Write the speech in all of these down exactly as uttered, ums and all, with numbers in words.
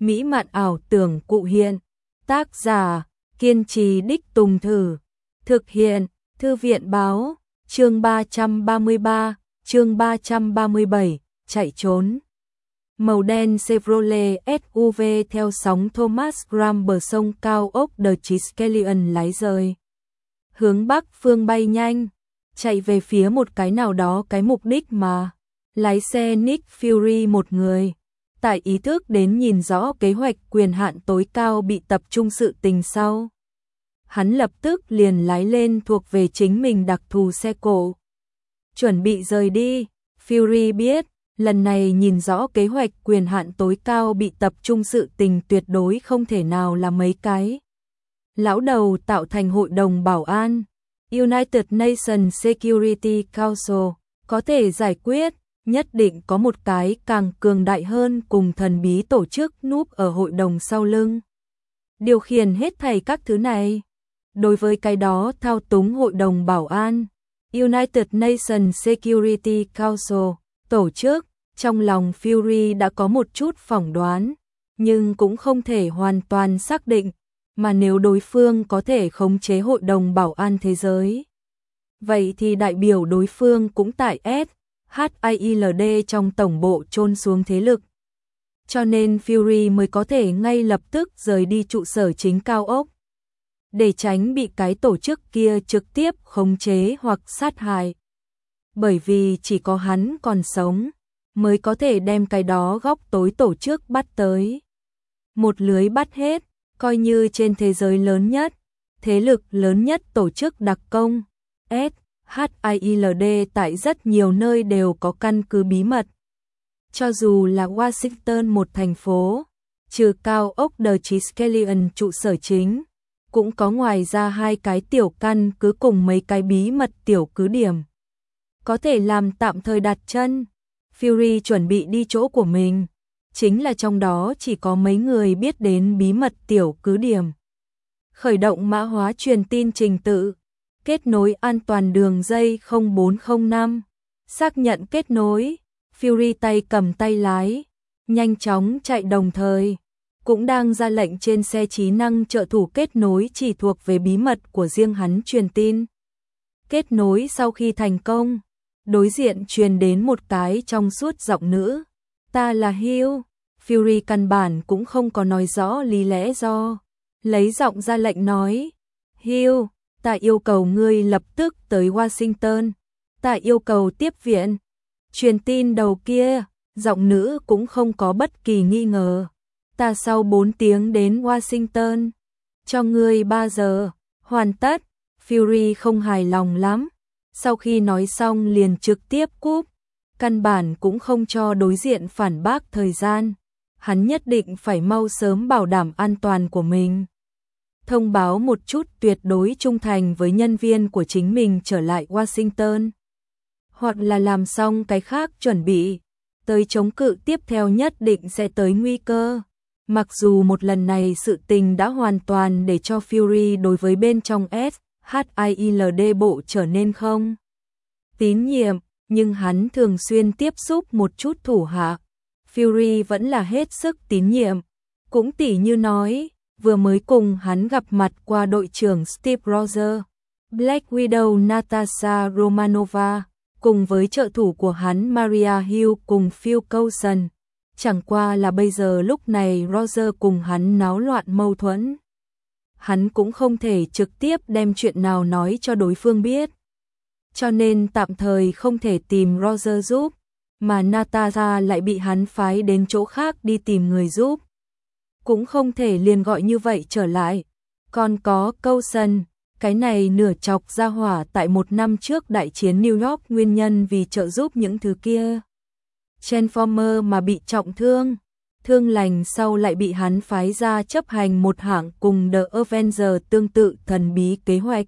mỹ mạn ảo tưởng cụ hiện. Tác giả, kiên trì đích tùng thử. Thực hiện, Thư viện báo, chương ba trăm ba mươi ba, chương ba trăm ba mươi bảy, chạy trốn. Màu đen Chevrolet ét u vê theo sóng Thomas Graham bờ sông cao ốc The Triskelion lái rời. Hướng bắc phương bay nhanh, chạy về phía một cái nào đó cái mục đích mà. Lái xe Nick Fury một người. Tại ý thức đến nhìn rõ kế hoạch quyền hạn tối cao bị tập trung sự tình sau. Hắn lập tức liền lái lên thuộc về chính mình đặc thù xe cổ. Chuẩn bị rời đi, Fury biết, lần này nhìn rõ kế hoạch quyền hạn tối cao bị tập trung sự tình tuyệt đối không thể nào là mấy cái. Lão đầu tạo thành hội đồng bảo an, United Nations Security Council, có thể giải quyết, nhất định có một cái càng cường đại hơn cùng thần bí tổ chức núp ở hội đồng sau lưng. Điều khiển hết thảy các thứ này. Đối với cái đó thao túng hội đồng bảo an, United Nations Security Council, tổ chức, trong lòng Fury đã có một chút phỏng đoán, nhưng cũng không thể hoàn toàn xác định, mà nếu đối phương có thể khống chế hội đồng bảo an thế giới, vậy thì đại biểu đối phương cũng tại S hát i lờ đê trong tổng bộ chôn xuống thế lực. Cho nên Fury mới có thể ngay lập tức rời đi trụ sở chính cao ốc, để tránh bị cái tổ chức kia trực tiếp khống chế hoặc sát hại. Bởi vì chỉ có hắn còn sống, mới có thể đem cái đó góc tối tổ chức bắt tới. Một lưới bắt hết, coi như trên thế giới lớn nhất, thế lực lớn nhất tổ chức đặc công, S hát i lờ đê tại rất nhiều nơi đều có căn cứ bí mật. Cho dù là Washington một thành phố, trừ cao ốc The Triskelion trụ sở chính, cũng có ngoài ra hai cái tiểu căn cứ cùng mấy cái bí mật tiểu cứ điểm. Có thể làm tạm thời đặt chân. Fury chuẩn bị đi chỗ của mình, chính là trong đó chỉ có mấy người biết đến bí mật tiểu cứ điểm. Khởi động mã hóa truyền tin trình tự, kết nối an toàn đường dây không bốn không năm, xác nhận kết nối, Fury tay cầm tay lái, nhanh chóng chạy đồng thời, cũng đang ra lệnh trên xe trí năng trợ thủ kết nối chỉ thuộc về bí mật của riêng hắn truyền tin. Kết nối sau khi thành công, đối diện truyền đến một cái trong suốt giọng nữ, ta là Hill. Fury căn bản cũng không có nói rõ lý lẽ do, lấy giọng ra lệnh nói, Hill, ta yêu cầu ngươi lập tức tới Washington, ta yêu cầu tiếp viện. Truyền tin đầu kia, giọng nữ cũng không có bất kỳ nghi ngờ, ta sau bốn tiếng đến Washington, cho ngươi ba giờ, hoàn tất. Fury không hài lòng lắm, sau khi nói xong liền trực tiếp cúp, căn bản cũng không cho đối diện phản bác thời gian, hắn nhất định phải mau sớm bảo đảm an toàn của mình. Thông báo một chút tuyệt đối trung thành với nhân viên của chính mình trở lại Washington, hoặc là làm xong cái khác chuẩn bị, tới chống cự tiếp theo nhất định sẽ tới nguy cơ. Mặc dù một lần này sự tình đã hoàn toàn để cho Fury đối với bên trong S hát i lờ đê bộ trở nên không tín nhiệm, nhưng hắn thường xuyên tiếp xúc một chút thủ hạ, Fury vẫn là hết sức tín nhiệm. Cũng tỉ như nói, vừa mới cùng hắn gặp mặt qua đội trưởng Steve Rogers, Black Widow Natasha Romanova, cùng với trợ thủ của hắn Maria Hill cùng Phil Coulson. Chẳng qua là bây giờ lúc này Roger cùng hắn náo loạn mâu thuẫn, hắn cũng không thể trực tiếp đem chuyện nào nói cho đối phương biết, cho nên tạm thời không thể tìm Roger giúp, mà Natasha lại bị hắn phái đến chỗ khác đi tìm người giúp, cũng không thể liền gọi như vậy trở lại. Còn có Coulson, cái này nửa chọc ra hỏa tại một năm trước đại chiến New York nguyên nhân vì trợ giúp những thứ kia Transformer mà bị trọng thương, thương lành sau lại bị hắn phái ra chấp hành một hạng cùng The Avengers tương tự thần bí kế hoạch.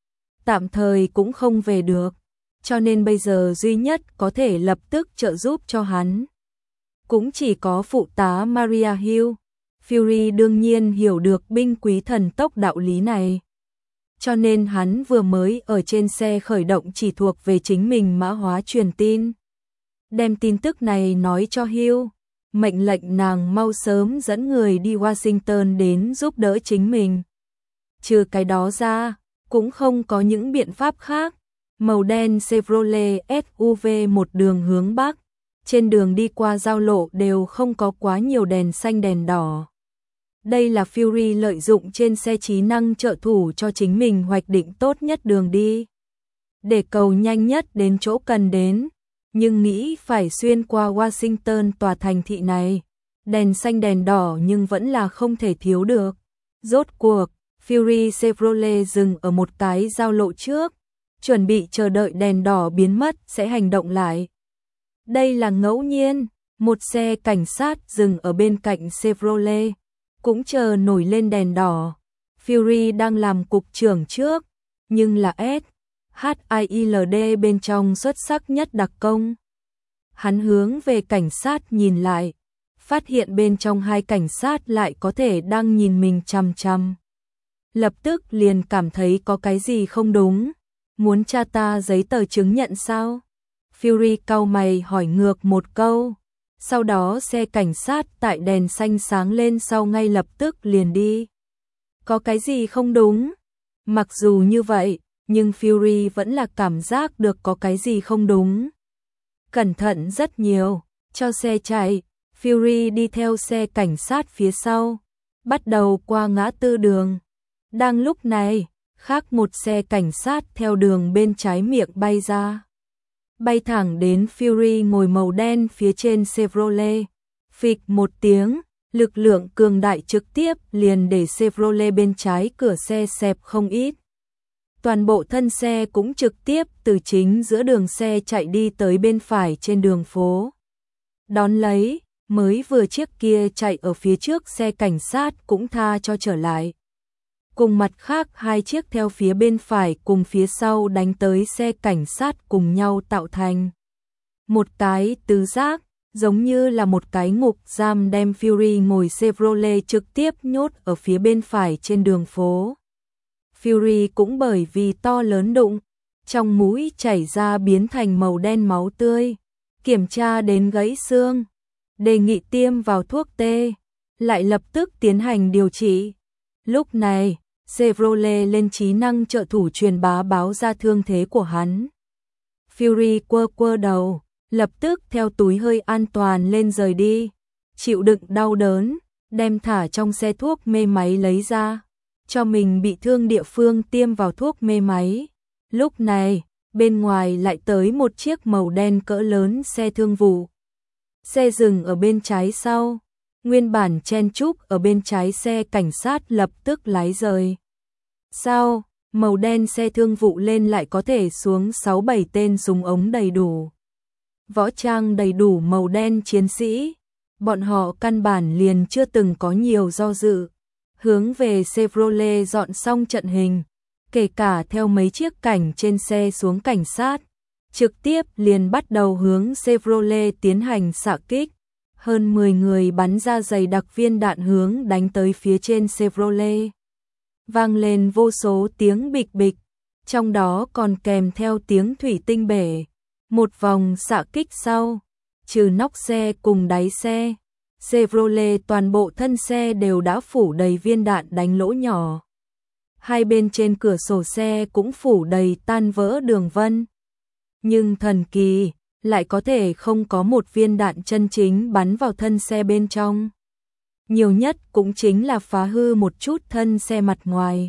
Tạm thời cũng không về được, cho nên bây giờ duy nhất có thể lập tức trợ giúp cho hắn cũng chỉ có phụ tá Maria Hill. Fury đương nhiên hiểu được binh quý thần tốc đạo lý này, cho nên hắn vừa mới ở trên xe khởi động chỉ thuộc về chính mình mã hóa truyền tin, đem tin tức này nói cho Hill. mệnh lệnh nàng mau sớm dẫn người đi Washington đến giúp đỡ chính mình. Trừ cái đó ra, cũng không có những biện pháp khác. Màu đen Chevrolet ét u vê một đường hướng Bắc, trên đường đi qua giao lộ đều không có quá nhiều đèn xanh đèn đỏ. Đây là Fury lợi dụng trên xe trí năng trợ thủ cho chính mình hoạch định tốt nhất đường đi, để cầu nhanh nhất đến chỗ cần đến, nhưng nghĩ phải xuyên qua Washington tòa thành thị này. Đèn xanh đèn đỏ nhưng vẫn là không thể thiếu được. Rốt cuộc, Fury Chevrolet dừng ở một cái giao lộ trước, chuẩn bị chờ đợi đèn đỏ biến mất sẽ hành động lại. Đây là ngẫu nhiên, một xe cảnh sát dừng ở bên cạnh Chevrolet, cũng chờ nổi lên đèn đỏ. Fury đang làm cục trưởng trước, nhưng là S H I L D bên trong xuất sắc nhất đặc công. Hắn hướng về cảnh sát nhìn lại, phát hiện bên trong hai cảnh sát lại có thể đang nhìn mình chằm chằm. Lập tức liền cảm thấy có cái gì không đúng. Muốn tra ta giấy tờ chứng nhận sao? Fury cau mày hỏi ngược một câu. Sau đó xe cảnh sát tại đèn xanh sáng lên sau ngay lập tức liền đi. Có cái gì không đúng? Mặc dù như vậy, nhưng Fury vẫn là cảm giác được có cái gì không đúng. Cẩn thận rất nhiều, cho xe chạy, Fury đi theo xe cảnh sát phía sau, bắt đầu qua ngã tư đường. Đang lúc này, khác một xe cảnh sát theo đường bên trái miệng bay ra. Bay thẳng đến Fury ngồi màu đen phía trên Chevrolet. Phịch một tiếng, lực lượng cường đại trực tiếp liền để Chevrolet bên trái cửa xe xẹp không ít. Toàn bộ thân xe cũng trực tiếp từ chính giữa đường xe chạy đi tới bên phải trên đường phố. Đón lấy, mới vừa chiếc kia chạy ở phía trước xe cảnh sát cũng tha cho trở lại. Cùng mặt khác hai chiếc theo phía bên phải cùng phía sau đánh tới xe cảnh sát cùng nhau tạo thành một cái tứ giác, giống như là một cái ngục giam đem Fury ngồi Chevrolet trực tiếp nhốt ở phía bên phải trên đường phố. Fury cũng bởi vì to lớn đụng, trong mũi chảy ra biến thành màu đen máu tươi, kiểm tra đến gãy xương, đề nghị tiêm vào thuốc tê, lại lập tức tiến hành điều trị. Lúc này, Chevrolet lên trí năng trợ thủ truyền bá báo ra thương thế của hắn. Fury quơ quơ đầu, lập tức theo túi hơi an toàn lên rời đi, chịu đựng đau đớn, đem thả trong xe thuốc mê máy lấy ra, cho mình bị thương địa phương tiêm vào thuốc mê máy. Lúc này, bên ngoài lại tới một chiếc màu đen cỡ lớn xe thương vụ. Xe dừng ở bên trái sau, nguyên bản chen chúc ở bên trái xe cảnh sát lập tức lái rời. Sau, màu đen xe thương vụ lên lại có thể xuống sáu bảy tên súng ống đầy đủ. Võ trang đầy đủ màu đen chiến sĩ, bọn họ căn bản liền chưa từng có nhiều do dự. Hướng về Chevrolet dọn xong trận hình, kể cả theo mấy chiếc cảnh trên xe xuống cảnh sát, trực tiếp liền bắt đầu hướng Chevrolet tiến hành xạ kích. Hơn mười người bắn ra dày đặc viên đạn hướng đánh tới phía trên Chevrolet. Vang lên vô số tiếng bịch bịch, trong đó còn kèm theo tiếng thủy tinh bể. Một vòng xạ kích sau, trừ nóc xe cùng đáy xe, Chevrolet toàn bộ thân xe đều đã phủ đầy viên đạn đánh lỗ nhỏ. Hai bên trên cửa sổ xe cũng phủ đầy tan vỡ đường vân. Nhưng thần kỳ, lại có thể không có một viên đạn chân chính bắn vào thân xe bên trong. Nhiều nhất cũng chính là phá hư một chút thân xe mặt ngoài.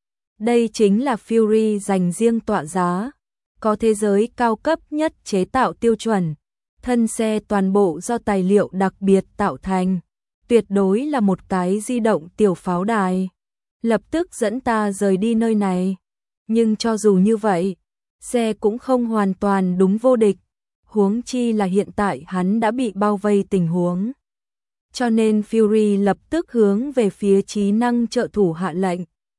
Đây chính là Fury dành riêng tọa giá, có thế giới cao cấp nhất chế tạo tiêu chuẩn. Thân xe toàn bộ do tài liệu đặc biệt tạo thành, tuyệt đối là một cái di động tiểu pháo đài. Lập tức dẫn ta rời đi nơi này. Nhưng cho dù như vậy, xe cũng không hoàn toàn đúng vô địch. Huống chi là hiện tại hắn đã bị bao vây tình huống. Cho nên Fury lập tức hướng về phía trí năng trợ thủ hạ lệnh.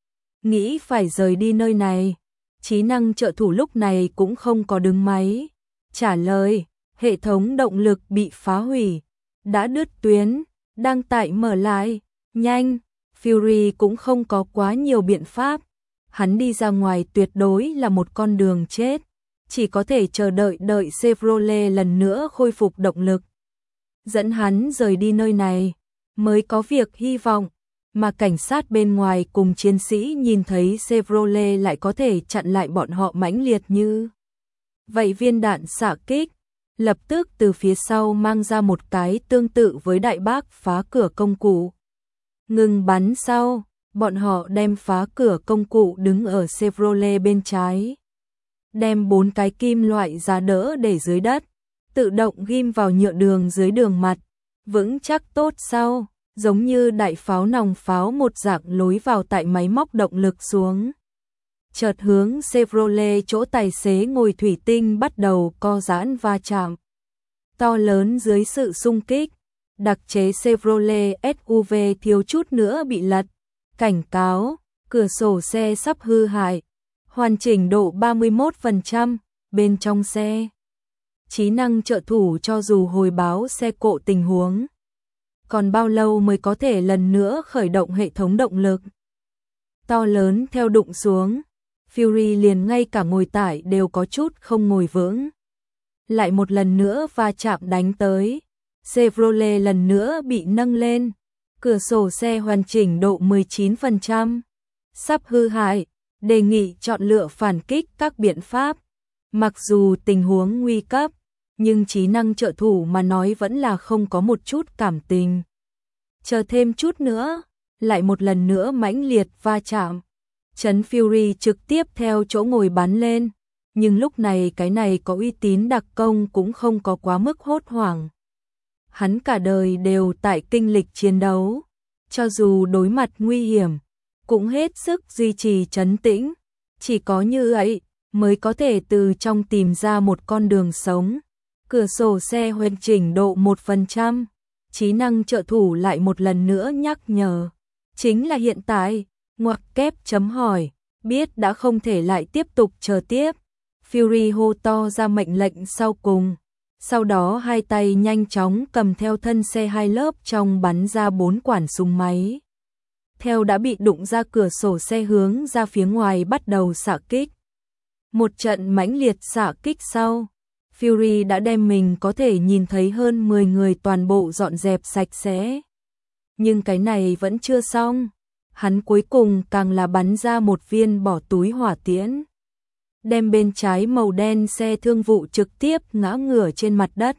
Nghĩ phải rời đi nơi này. Trí năng trợ thủ lúc này cũng không có đứng máy. Trả lời, hệ thống động lực bị phá hủy. Đã đứt tuyến, đang tại mở lại. Nhanh, Fury cũng không có quá nhiều biện pháp. Hắn đi ra ngoài tuyệt đối là một con đường chết. Chỉ có thể chờ đợi đợi Chevrolet lần nữa khôi phục động lực. dẫn hắn rời đi nơi này, mới có việc hy vọng, mà cảnh sát bên ngoài cùng chiến sĩ nhìn thấy Chevrolet lại có thể chặn lại bọn họ mãnh liệt như vậy viên đạn xạ kích, lập tức từ phía sau mang ra một cái tương tự với đại bác phá cửa công cụ. Ngừng bắn sau, bọn họ đem phá cửa công cụ đứng ở Chevrolet bên trái. Đem bốn cái kim loại giá đỡ để dưới đất, tự động ghim vào nhựa đường dưới đường mặt, vững chắc tốt sau, giống như đại pháo nòng pháo một dạng lối vào tại máy móc động lực xuống. Chợt hướng Chevrolet chỗ tài xế ngồi thủy tinh bắt đầu co giãn va chạm. To lớn dưới sự xung kích, đặc chế Chevrolet ét u vê thiếu chút nữa bị lật. Cảnh cáo, cửa sổ xe sắp hư hại, hoàn chỉnh độ ba mươi mốt phần trăm, bên trong xe. Trí năng trợ thủ cho dù hồi báo xe cộ tình huống. Còn bao lâu mới có thể lần nữa khởi động hệ thống động lực? To lớn theo đụng xuống, Fury liền ngay cả ngồi tải đều có chút không ngồi vững. Lại một lần nữa va chạm đánh tới, Chevrolet lần nữa bị nâng lên, cửa sổ xe hoàn chỉnh độ mười chín phần trăm, sắp hư hại, đề nghị chọn lựa phản kích các biện pháp. Mặc dù tình huống nguy cấp, nhưng trí năng trợ thủ mà nói vẫn là không có một chút cảm tình. Chờ thêm chút nữa, lại một lần nữa mãnh liệt va chạm. Trấn Fury trực tiếp theo chỗ ngồi bắn lên, nhưng lúc này cái này có uy tín đặc công cũng không có quá mức hốt hoảng. Hắn cả đời đều tại kinh lịch chiến đấu, cho dù đối mặt nguy hiểm, cũng hết sức duy trì trấn tĩnh, chỉ có như vậy mới có thể từ trong tìm ra một con đường sống. Cửa sổ xe hoàn chỉnh độ một phần trăm, trí năng trợ thủ lại một lần nữa nhắc nhở. Chính là hiện tại, ngoặc kép chấm hỏi, biết đã không thể lại tiếp tục chờ tiếp. Fury hô to ra mệnh lệnh sau cùng. Sau đó hai tay nhanh chóng cầm theo thân xe hai lớp trong bắn ra bốn quản súng máy. Theo đã bị đụng ra cửa sổ xe hướng ra phía ngoài bắt đầu xạ kích. Một trận mãnh liệt xạ kích sau, Fury đã đem mình có thể nhìn thấy hơn mười người toàn bộ dọn dẹp sạch sẽ. Nhưng cái này vẫn chưa xong, hắn cuối cùng càng là bắn ra một viên bỏ túi hỏa tiễn. Đem bên trái màu đen xe thương vụ trực tiếp ngã ngửa trên mặt đất.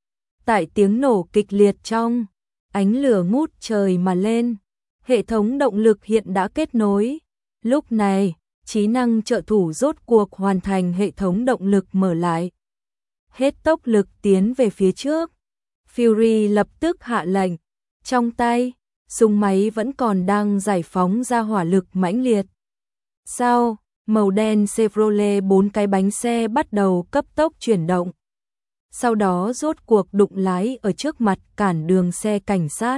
Tại tiếng nổ kịch liệt trong, ánh lửa ngút trời mà lên, hệ thống động lực hiện đã kết nối. Lúc này, trí năng trợ thủ rốt cuộc hoàn thành hệ thống động lực mở lại. Hết tốc lực tiến về phía trước. Fury lập tức hạ lệnh, trong tay, súng máy vẫn còn đang giải phóng ra hỏa lực mãnh liệt. Sau, màu đen Chevrolet bốn cái bánh xe bắt đầu cấp tốc chuyển động. Sau đó rốt cuộc đụng lái ở trước mặt cản đường xe cảnh sát.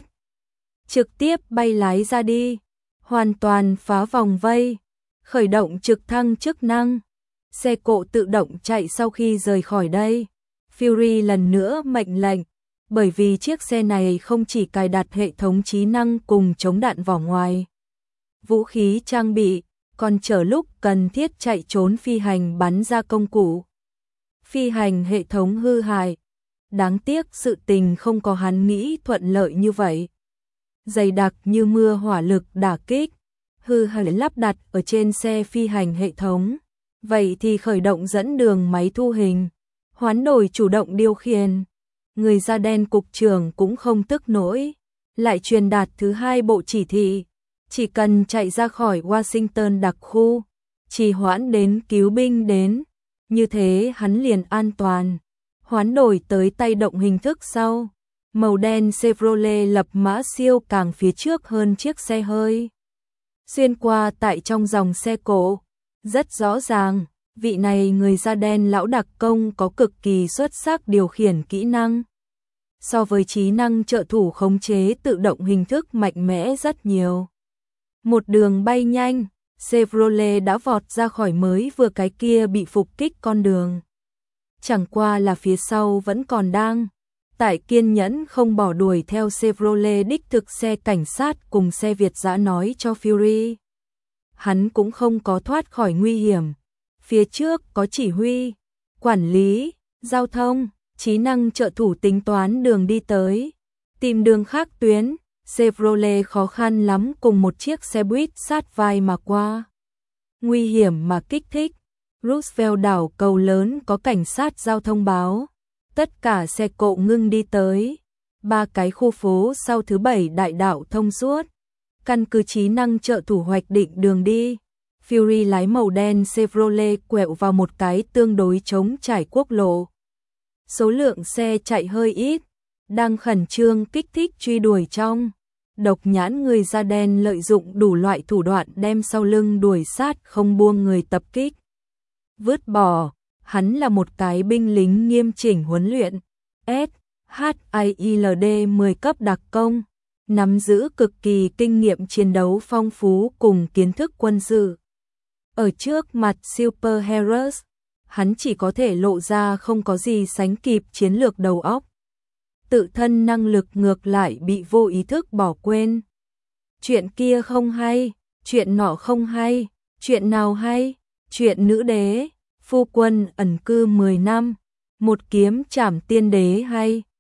Trực tiếp bay lái ra đi, hoàn toàn phá vòng vây, khởi động trực thăng chức năng. Xe cộ tự động chạy sau khi rời khỏi đây. Fury lần nữa mệnh lệnh, bởi vì chiếc xe này không chỉ cài đặt hệ thống trí năng cùng chống đạn vỏ ngoài. Vũ khí trang bị, còn chờ lúc cần thiết chạy trốn phi hành bắn ra công cụ. Phi hành hệ thống hư hại. Đáng tiếc sự tình không có hắn nghĩ thuận lợi như vậy. Dày đặc như mưa hỏa lực đả kích, hư hại lắp đặt ở trên xe phi hành hệ thống. Vậy thì khởi động dẫn đường máy thu hình, hoán đổi chủ động điều khiển. Người da đen cục trưởng cũng không tức nổi, lại truyền đạt thứ hai bộ chỉ thị. Chỉ cần chạy ra khỏi Washington đặc khu, trì hoãn đến cứu binh đến, như thế hắn liền an toàn. Hoán đổi tới tay động hình thức sau, màu đen Chevrolet lập mã siêu càng phía trước hơn chiếc xe hơi. Xuyên qua tại trong dòng xe cộ, rất rõ ràng, vị này người da đen lão đặc công có cực kỳ xuất sắc điều khiển kỹ năng. So với trí năng trợ thủ khống chế tự động hình thức mạnh mẽ rất nhiều. Một đường bay nhanh, Chevrolet đã vọt ra khỏi mới vừa cái kia bị phục kích con đường. Chẳng qua là phía sau vẫn còn đang tại kiên nhẫn không bỏ đuổi theo Chevrolet đích thực xe cảnh sát cùng xe Việt dã nói cho Fury. Hắn cũng không có thoát khỏi nguy hiểm. Phía trước có chỉ huy, quản lý, giao thông, trí năng trợ thủ tính toán đường đi tới, tìm đường khác tuyến, Chevrolet khó khăn lắm cùng một chiếc xe buýt sát vai mà qua. Nguy hiểm mà kích thích, Roosevelt đảo cầu lớn có cảnh sát giao thông báo, tất cả xe cộ ngưng đi tới, ba cái khu phố sau thứ bảy đại đạo thông suốt, căn cứ trí năng trợ thủ hoạch định đường đi. Fury lái màu đen Chevrolet quẹo vào một cái tương đối trống trải quốc lộ. Số lượng xe chạy hơi ít, đang khẩn trương kích thích truy đuổi trong. Độc nhãn người da đen lợi dụng đủ loại thủ đoạn đem sau lưng đuổi sát không buông người tập kích. Vứt bỏ, hắn là một cái binh lính nghiêm chỉnh huấn luyện, S H I L D mười cấp đặc công, nắm giữ cực kỳ kinh nghiệm chiến đấu phong phú cùng kiến thức quân sự. Ở trước mặt Superheroes, hắn chỉ có thể lộ ra không có gì sánh kịp chiến lược đầu óc. Tự thân năng lực ngược lại bị vô ý thức bỏ quên. Chuyện kia không hay, chuyện nọ không hay, chuyện nào hay, chuyện nữ đế, phu quân ẩn cư mười năm, một kiếm trảm tiên đế hay.